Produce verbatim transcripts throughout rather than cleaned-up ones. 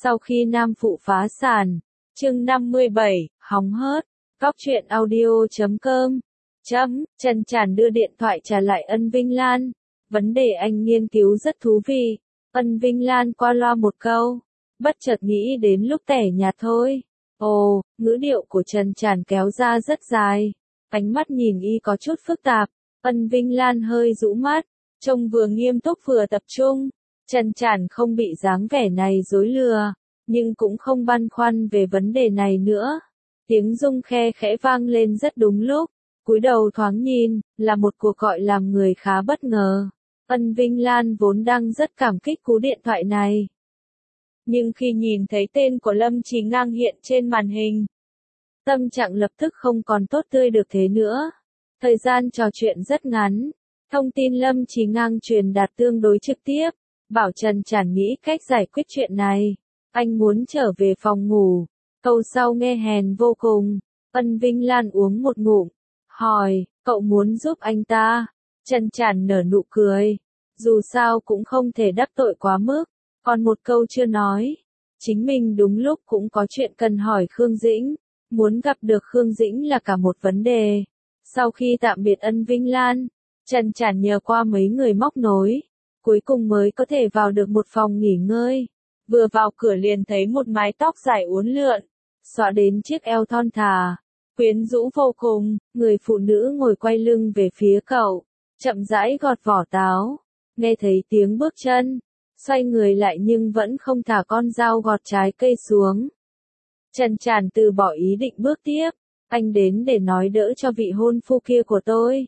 Sau khi Nam Phụ phá sản, chương năm mươi bảy, hóng hớt, góc truyện audio chấm com, chấm, Trần Tràn đưa điện thoại trả lại Ân Vinh Lan. Vấn đề anh nghiên cứu rất thú vị. Ân Vinh Lan qua loa một câu, bất chợt nghĩ đến lúc tẻ nhạt thôi. Ồ, ngữ điệu của Trần Tràn kéo ra rất dài. Ánh mắt nhìn y có chút phức tạp. Ân Vinh Lan hơi rũ mắt, trông vừa nghiêm túc vừa tập trung. Trần Tràn không bị dáng vẻ này dối lừa, nhưng cũng không băn khoăn về vấn đề này nữa. Tiếng rung khe khẽ vang lên rất đúng lúc. Cúi đầu thoáng nhìn, là một cuộc gọi làm người khá bất ngờ. Ân Vinh Lan vốn đang rất cảm kích cú điện thoại này. Nhưng khi nhìn thấy tên của Lâm Chí Ngang hiện trên màn hình, tâm trạng lập tức không còn tốt tươi được thế nữa. Thời gian trò chuyện rất ngắn. Thông tin Lâm Chí Ngang truyền đạt tương đối trực tiếp, bảo Trần Tràn nghĩ cách giải quyết chuyện này. Anh muốn trở về phòng ngủ. Câu sau nghe hèn vô cùng. Ân Vinh Lan uống một ngụm, hỏi, cậu muốn giúp anh ta? Trần Tràn nở nụ cười. Dù sao cũng không thể đắc tội quá mức. Còn một câu chưa nói. Chính mình đúng lúc cũng có chuyện cần hỏi Khương Dĩnh. Muốn gặp được Khương Dĩnh là cả một vấn đề. Sau khi tạm biệt Ân Vinh Lan, Trần Tràn nhờ qua mấy người móc nối, cuối cùng mới có thể vào được một phòng nghỉ ngơi. Vừa vào cửa liền thấy một mái tóc dài uốn lượn, xõa đến chiếc eo thon thả, quyến rũ vô cùng. Người phụ nữ ngồi quay lưng về phía cậu, chậm rãi gọt vỏ táo. Nghe thấy tiếng bước chân, xoay người lại nhưng vẫn không thả con dao gọt trái cây xuống. Trần Tràn từ bỏ ý định bước tiếp. Anh đến để nói đỡ cho vị hôn phu kia của tôi.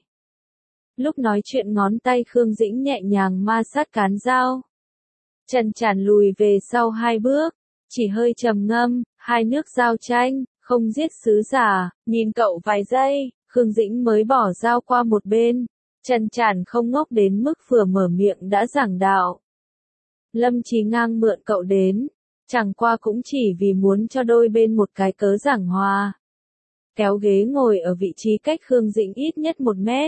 Lúc nói chuyện ngón tay Khương Dĩnh nhẹ nhàng ma sát cán dao. Trần Tràn lùi về sau hai bước, chỉ hơi trầm ngâm, hai nước giao tranh, không giết sứ giả. Nhìn cậu vài giây, Khương Dĩnh mới bỏ dao qua một bên. Trần Tràn không ngốc đến mức vừa mở miệng đã giảng đạo. Lâm Chí Ngang mượn cậu đến, chẳng qua cũng chỉ vì muốn cho đôi bên một cái cớ giảng hòa. Kéo ghế ngồi ở vị trí cách Khương Dĩnh ít nhất một mét.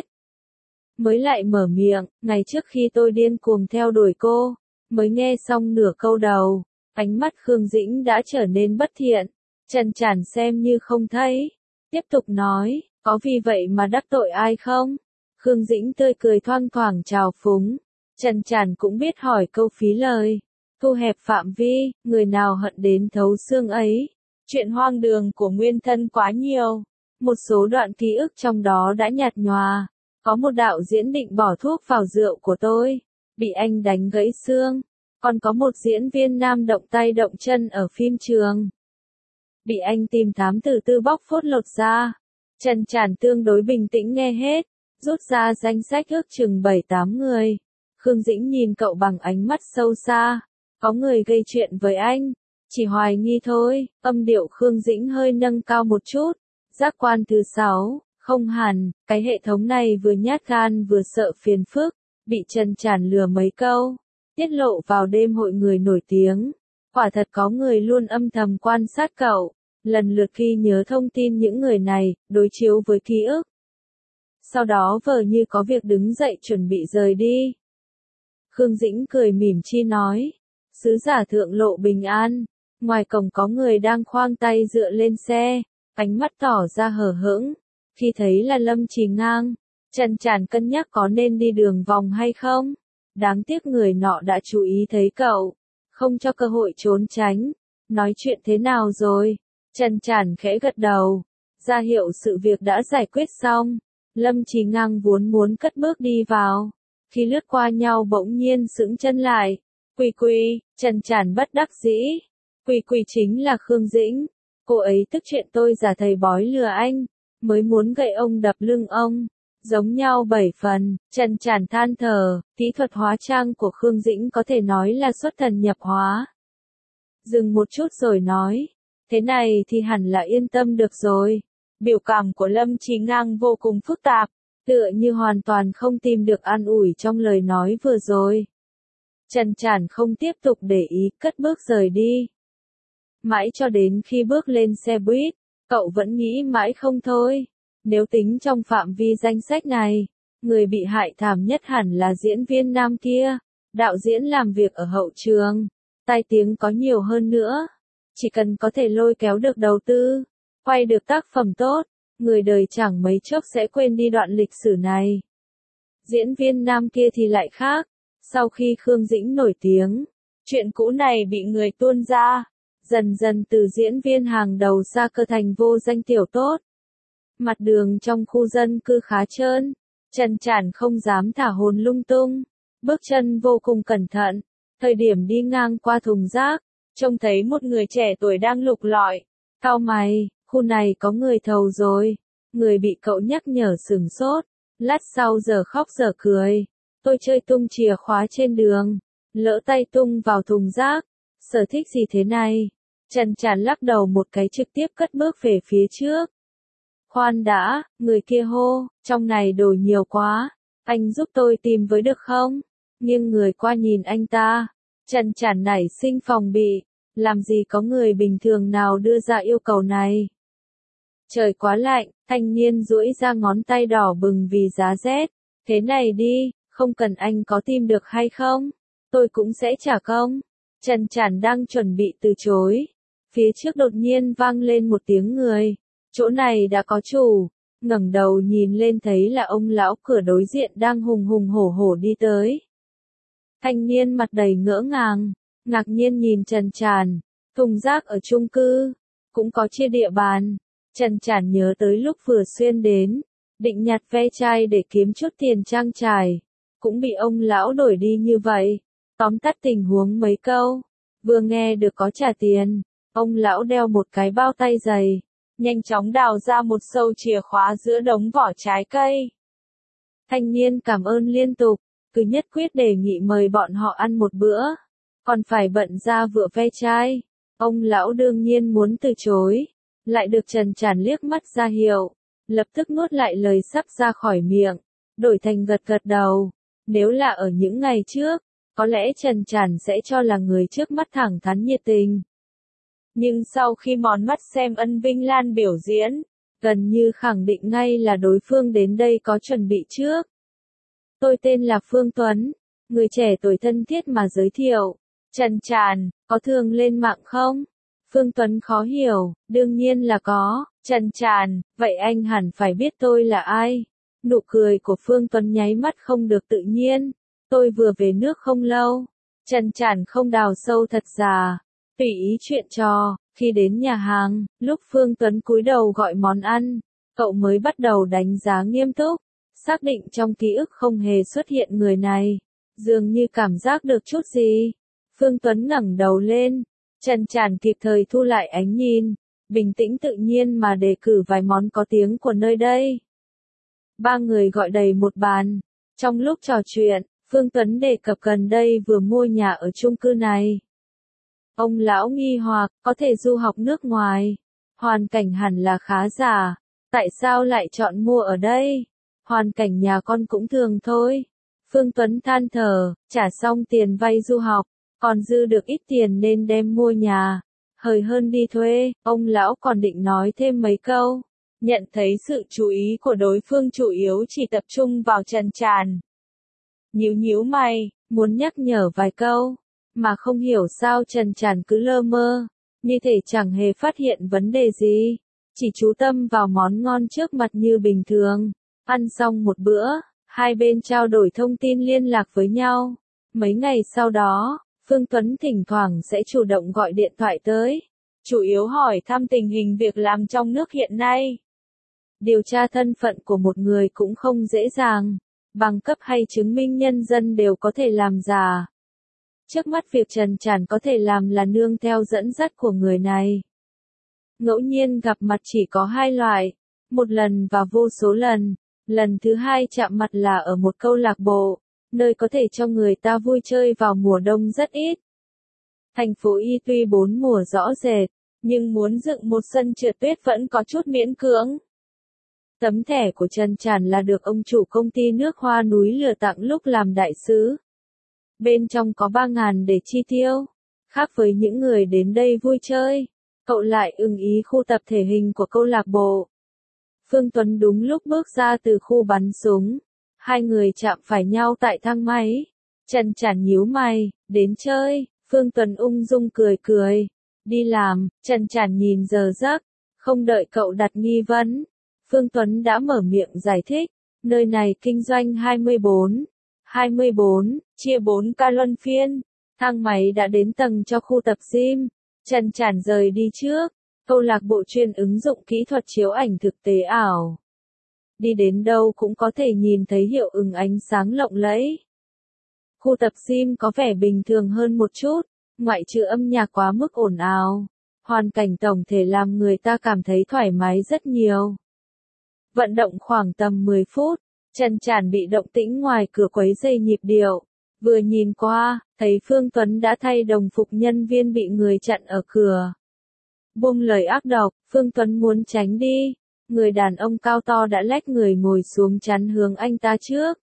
Mới lại mở miệng, ngày trước khi tôi điên cuồng theo đuổi cô, mới nghe xong nửa câu đầu, ánh mắt Khương Dĩnh đã trở nên bất thiện. Trần Tràn xem như không thấy, tiếp tục nói, có vì vậy mà đắc tội ai không? Khương Dĩnh tươi cười thoang thoảng trào phúng. Trần Tràn cũng biết hỏi câu phí lời. Thu hẹp phạm vi, người nào hận đến thấu xương ấy. Chuyện hoang đường của nguyên thân quá nhiều. Một số đoạn ký ức trong đó đã nhạt nhòa. Có một đạo diễn định bỏ thuốc vào rượu của tôi, bị anh đánh gãy xương. Còn có một diễn viên nam động tay động chân ở phim trường, bị anh tìm thám tử tư bóc phốt lột ra. Trần Tràn tương đối bình tĩnh nghe hết, rút ra danh sách ước chừng bảy tám người. Khương Dĩnh nhìn cậu bằng ánh mắt sâu xa. Có người gây chuyện với anh, chỉ hoài nghi thôi. Âm điệu Khương Dĩnh hơi nâng cao một chút. Giác quan thứ sáu, không hẳn, cái hệ thống này vừa nhát gan vừa sợ phiền phức, bị Trần Tràn lừa mấy câu, tiết lộ vào đêm hội người nổi tiếng. Quả thật có người luôn âm thầm quan sát cậu, lần lượt ghi nhớ thông tin những người này, đối chiếu với ký ức. Sau đó vờ như có việc đứng dậy chuẩn bị rời đi. Khương Dĩnh cười mỉm chi nói, sứ giả thượng lộ bình an. Ngoài cổng có người đang khoang tay dựa lên xe, ánh mắt tỏ ra hờ hững. Khi thấy là Lâm Chí Ngang, Trần Tràn cân nhắc có nên đi đường vòng hay không. Đáng tiếc người nọ đã chú ý thấy cậu, không cho cơ hội trốn tránh. Nói chuyện thế nào rồi? Trần Tràn khẽ gật đầu, ra hiệu sự việc đã giải quyết xong. Lâm Chí Ngang vốn muốn cất bước đi vào, khi lướt qua nhau bỗng nhiên sững chân lại. Quỳ quỳ, Trần Tràn bất đắc dĩ. Quỳ quỳ chính là Khương Dĩnh. Cô ấy tức chuyện tôi giả thầy bói lừa anh, mới muốn gậy ông đập lưng ông. Giống nhau bảy phần. Trần Tràn than thở, kỹ thuật hóa trang của Khương Dĩnh có thể nói là xuất thần nhập hóa. Dừng một chút rồi nói, thế này thì hẳn là yên tâm được rồi. Biểu cảm của Lâm Chí Ngang vô cùng phức tạp, tựa như hoàn toàn không tìm được an ủi trong lời nói vừa rồi. Trần Tràn không tiếp tục để ý, cất bước rời đi. Mãi cho đến khi bước lên xe buýt, cậu vẫn nghĩ mãi không thôi. Nếu tính trong phạm vi danh sách này, người bị hại thảm nhất hẳn là diễn viên nam kia, đạo diễn làm việc ở hậu trường. tai tiếng có nhiều hơn nữa. Chỉ cần có thể lôi kéo được đầu tư, quay được tác phẩm tốt, người đời chẳng mấy chốc sẽ quên đi đoạn lịch sử này. Diễn viên nam kia thì lại khác. Sau khi Khương Dĩnh nổi tiếng, chuyện cũ này bị người tuôn ra, dần dần từ diễn viên hàng đầu sa cơ thành vô danh tiểu tốt. Mặt đường trong khu dân cư khá trơn, Trần Trản không dám thả hồn lung tung, bước chân vô cùng cẩn thận. Thời điểm đi ngang qua thùng rác, trông thấy một người trẻ tuổi đang lục lọi, cau mày, khu này có người thầu rồi. Người bị cậu nhắc nhở sửng sốt, lát sau giờ khóc giờ cười. Tôi chơi tung chìa khóa trên đường, lỡ tay tung vào thùng rác. Sở thích gì thế này? Trần Trản lắc đầu một cái trực tiếp cất bước về phía trước. Khoan đã, người kia hô, trong này đồ nhiều quá, anh giúp tôi tìm với được không? Nghiêng người qua nhìn anh ta, Trần Trản nảy sinh phòng bị, làm gì có người bình thường nào đưa ra yêu cầu này. Trời quá lạnh, thanh niên duỗi ra ngón tay đỏ bừng vì giá rét. Thế này đi, không cần anh có tìm được hay không, tôi cũng sẽ trả công. Trần Trản đang chuẩn bị từ chối. Phía trước đột nhiên vang lên một tiếng người. Chỗ này đã có chủ. Ngẩng đầu nhìn lên thấy là ông lão cửa đối diện đang hùng hùng hổ hổ đi tới. Thanh niên mặt đầy ngỡ ngàng, ngạc nhiên nhìn Trần Trản. Thùng rác ở chung cư, cũng có chia địa bàn. Trần Trản nhớ tới lúc vừa xuyên đến, định nhặt ve chai để kiếm chút tiền trang trải, cũng bị ông lão đổi đi như vậy. Tóm tắt tình huống mấy câu, vừa nghe được có trả tiền, ông lão đeo một cái bao tay dày, nhanh chóng đào ra một sâu chìa khóa giữa đống vỏ trái cây. Thanh niên cảm ơn liên tục, cứ nhất quyết đề nghị mời bọn họ ăn một bữa, còn phải bận ra vựa ve chai. Ông lão đương nhiên muốn từ chối, lại được Trần Trản liếc mắt ra hiệu, lập tức nuốt lại lời sắp ra khỏi miệng, đổi thành gật gật đầu. Nếu là ở những ngày trước, có lẽ Trần Trản sẽ cho là người trước mắt thẳng thắn nhiệt tình. Nhưng sau khi mòn mắt xem Ân Vinh Lan biểu diễn, gần như khẳng định ngay là đối phương đến đây có chuẩn bị trước. Tôi tên là Phương Tuấn, người trẻ tuổi thân thiết mà giới thiệu. Trần Trản, có thường lên mạng không? Phương Tuấn khó hiểu, đương nhiên là có. Trần Trản, vậy anh hẳn phải biết tôi là ai. Nụ cười của Phương Tuấn nháy mắt không được tự nhiên. Tôi vừa về nước không lâu. Trần Trản không đào sâu thật già, tùy ý chuyện trò. Khi đến nhà hàng, lúc Phương Tuấn cúi đầu gọi món ăn, cậu mới bắt đầu đánh giá nghiêm túc, xác định trong ký ức không hề xuất hiện người này. Dường như cảm giác được chút gì. Phương Tuấn ngẩng đầu lên, Trần Trản kịp thời thu lại ánh nhìn, bình tĩnh tự nhiên mà đề cử vài món có tiếng của nơi đây. Ba người gọi đầy một bàn. Trong lúc trò chuyện, Phương Tuấn đề cập gần đây vừa mua nhà ở chung cư này. Ông lão nghi hoặc, có thể du học nước ngoài, hoàn cảnh hẳn là khá giả, tại sao lại chọn mua ở đây? Hoàn cảnh nhà con cũng thường thôi. Phương Tuấn than thở, trả xong tiền vay du học, còn dư được ít tiền nên đem mua nhà, hời hơn đi thuê. Ông lão còn định nói thêm mấy câu, nhận thấy sự chú ý của đối phương chủ yếu chỉ tập trung vào Trần Trản. Nhíu nhíu mày, muốn nhắc nhở vài câu, mà không hiểu sao Trần Trản cứ lơ mơ, như thể chẳng hề phát hiện vấn đề gì, chỉ chú tâm vào món ngon trước mặt như bình thường. Ăn xong một bữa, hai bên trao đổi thông tin liên lạc với nhau. Mấy ngày sau đó, Phương Tuấn thỉnh thoảng sẽ chủ động gọi điện thoại tới, chủ yếu hỏi thăm tình hình việc làm trong nước hiện nay. Điều tra thân phận của một người cũng không dễ dàng, bằng cấp hay chứng minh nhân dân đều có thể làm giả. Trước mắt việc Trần Trản có thể làm là nương theo dẫn dắt của người này. Ngẫu nhiên gặp mặt chỉ có hai loại, một lần và vô số lần. Lần thứ hai chạm mặt là ở một câu lạc bộ, nơi có thể cho người ta vui chơi vào mùa đông rất ít. Thành phố Y tuy bốn mùa rõ rệt, nhưng muốn dựng một sân trượt tuyết vẫn có chút miễn cưỡng. Tấm thẻ của Trần Trản là được ông chủ công ty nước Hoa Núi lừa tặng lúc làm đại sứ. Bên trong có ba ngàn để chi tiêu. Khác với những người đến đây vui chơi, cậu lại ưng ý khu tập thể hình của câu lạc bộ. Phương Tuấn đúng lúc bước ra từ khu bắn súng. Hai người chạm phải nhau tại thang máy. Trần Trản nhíu mày, đến chơi. Phương Tuấn ung dung cười cười. Đi làm, Trần Tràn nhìn giờ giấc. Không đợi cậu đặt nghi vấn. Phương Tuấn đã mở miệng giải thích. Nơi này kinh doanh hai mươi bốn. hai mươi bốn, chia bốn ca luân phiên. Thang máy đã đến tầng cho khu tập gym. Trần Tràn rời đi trước. Câu lạc bộ chuyên ứng dụng kỹ thuật chiếu ảnh thực tế ảo. Đi đến đâu cũng có thể nhìn thấy hiệu ứng ánh sáng lộng lẫy. Khu tập gym có vẻ bình thường hơn một chút, ngoại trừ âm nhạc quá mức ồn ào. Hoàn cảnh tổng thể làm người ta cảm thấy thoải mái rất nhiều. Vận động khoảng tầm mười phút, Trần Tràn bị động tĩnh ngoài cửa quấy rầy nhịp điệu. Vừa nhìn qua, thấy Phương Tuấn đã thay đồng phục nhân viên bị người chặn ở cửa. Buông lời ác độc, Phương Tuấn muốn tránh đi. Người đàn ông cao to đã lách người ngồi xuống chắn hướng anh ta trước.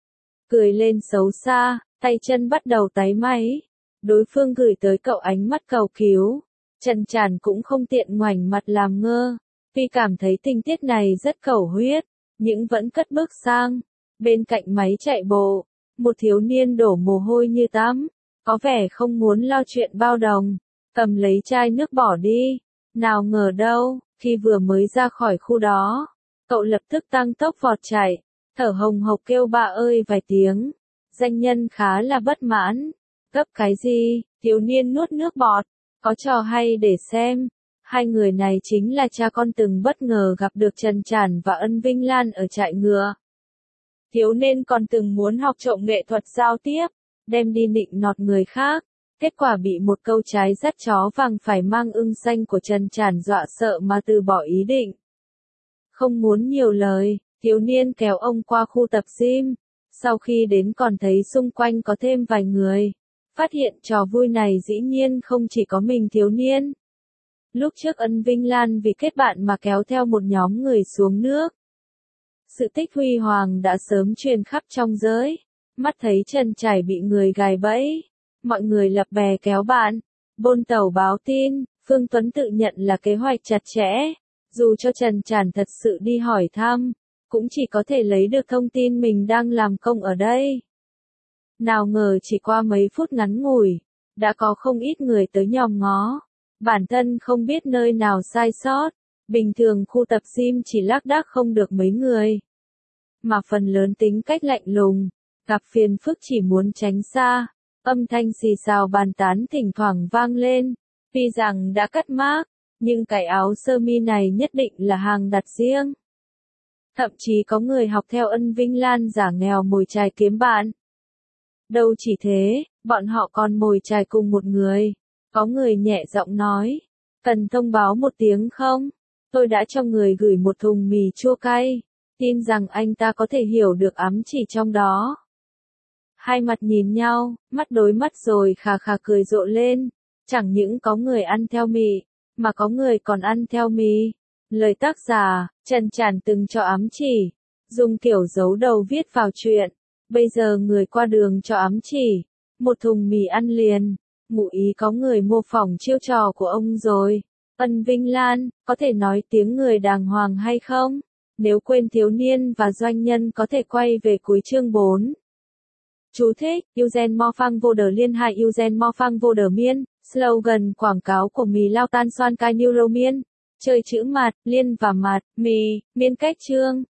Cười lên xấu xa, tay chân bắt đầu táy máy. Đối phương gửi tới cậu ánh mắt cầu cứu. Trần Tràn cũng không tiện ngoảnh mặt làm ngơ. Tuy cảm thấy tình tiết này rất cầu huyết, nhưng vẫn cất bước sang. Bên cạnh máy chạy bộ, một thiếu niên đổ mồ hôi như tắm. Có vẻ không muốn lo chuyện bao đồng. Cầm lấy chai nước bỏ đi. Nào ngờ đâu, khi vừa mới ra khỏi khu đó, cậu lập tức tăng tốc vọt chạy, thở hồng hộc kêu ba ơi vài tiếng. Danh nhân khá là bất mãn. Gấp cái gì? Thiếu niên nuốt nước bọt. Có trò hay để xem. Hai người này chính là cha con từng bất ngờ gặp được Trần Tràn và Ân Vinh Lan ở trại ngựa. Thiếu niên còn từng muốn học trộm nghệ thuật giao tiếp, đem đi nịnh nọt người khác. Kết quả bị một câu trái dắt chó vàng phải mang ưng xanh của Trần Tràn dọa sợ mà từ bỏ ý định. Không muốn nhiều lời, thiếu niên kéo ông qua khu tập gym. Sau khi đến còn thấy xung quanh có thêm vài người. Phát hiện trò vui này dĩ nhiên không chỉ có mình thiếu niên. Lúc trước Ân Vinh Lan vì kết bạn mà kéo theo một nhóm người xuống nước. Sự tích huy hoàng đã sớm truyền khắp trong giới. Mắt thấy Trần Trải bị người gài bẫy. Mọi người lập bè kéo bạn. Bôn tàu báo tin. Phương Tuấn tự nhận là kế hoạch chặt chẽ. Dù cho Trần Tràn thật sự đi hỏi thăm, cũng chỉ có thể lấy được thông tin mình đang làm công ở đây. Nào ngờ chỉ qua mấy phút ngắn ngủi, đã có không ít người tới nhòm ngó. Bản thân không biết nơi nào sai sót. Bình thường khu tập gym chỉ lác đác không được mấy người. Mà phần lớn tính cách lạnh lùng, gặp phiền phức chỉ muốn tránh xa. Âm thanh xì xào bàn tán thỉnh thoảng vang lên. Tuy rằng đã cắt mác, nhưng cái áo sơ mi này nhất định là hàng đặt riêng. Thậm chí có người học theo Ân Vinh Lan giả nghèo mồi chài kiếm bạn. Đâu chỉ thế, bọn họ còn mồi chài cùng một người. Có người nhẹ giọng nói, cần thông báo một tiếng không? Tôi đã cho người gửi một thùng mì chua cay, tin rằng anh ta có thể hiểu được ám chỉ trong đó. Hai mặt nhìn nhau, mắt đối mắt rồi khà khà cười rộ lên. Chẳng những có người ăn theo mì, mà có người còn ăn theo mì. Lời tác giả, Trần Tràn từng cho ám chỉ, dùng kiểu dấu đầu viết vào chuyện. Bây giờ người qua đường cho ám chỉ, một thùng mì ăn liền. Ngụ ý có người mô phỏng chiêu trò của ông rồi. Ân Vinh Lan, có thể nói tiếng người đàng hoàng hay không? Nếu quên thiếu niên và doanh nhân có thể quay về cuối chương bốn. Chú thích, Eugen Mo Phang Vô Đờ Liên Hai Eugen Mo Phang Vô Đờ Miên, slogan quảng cáo của mì lao tan xoan cai Neuromiên. Chơi chữ mạt, liên và mạt, mì, miên cách chương.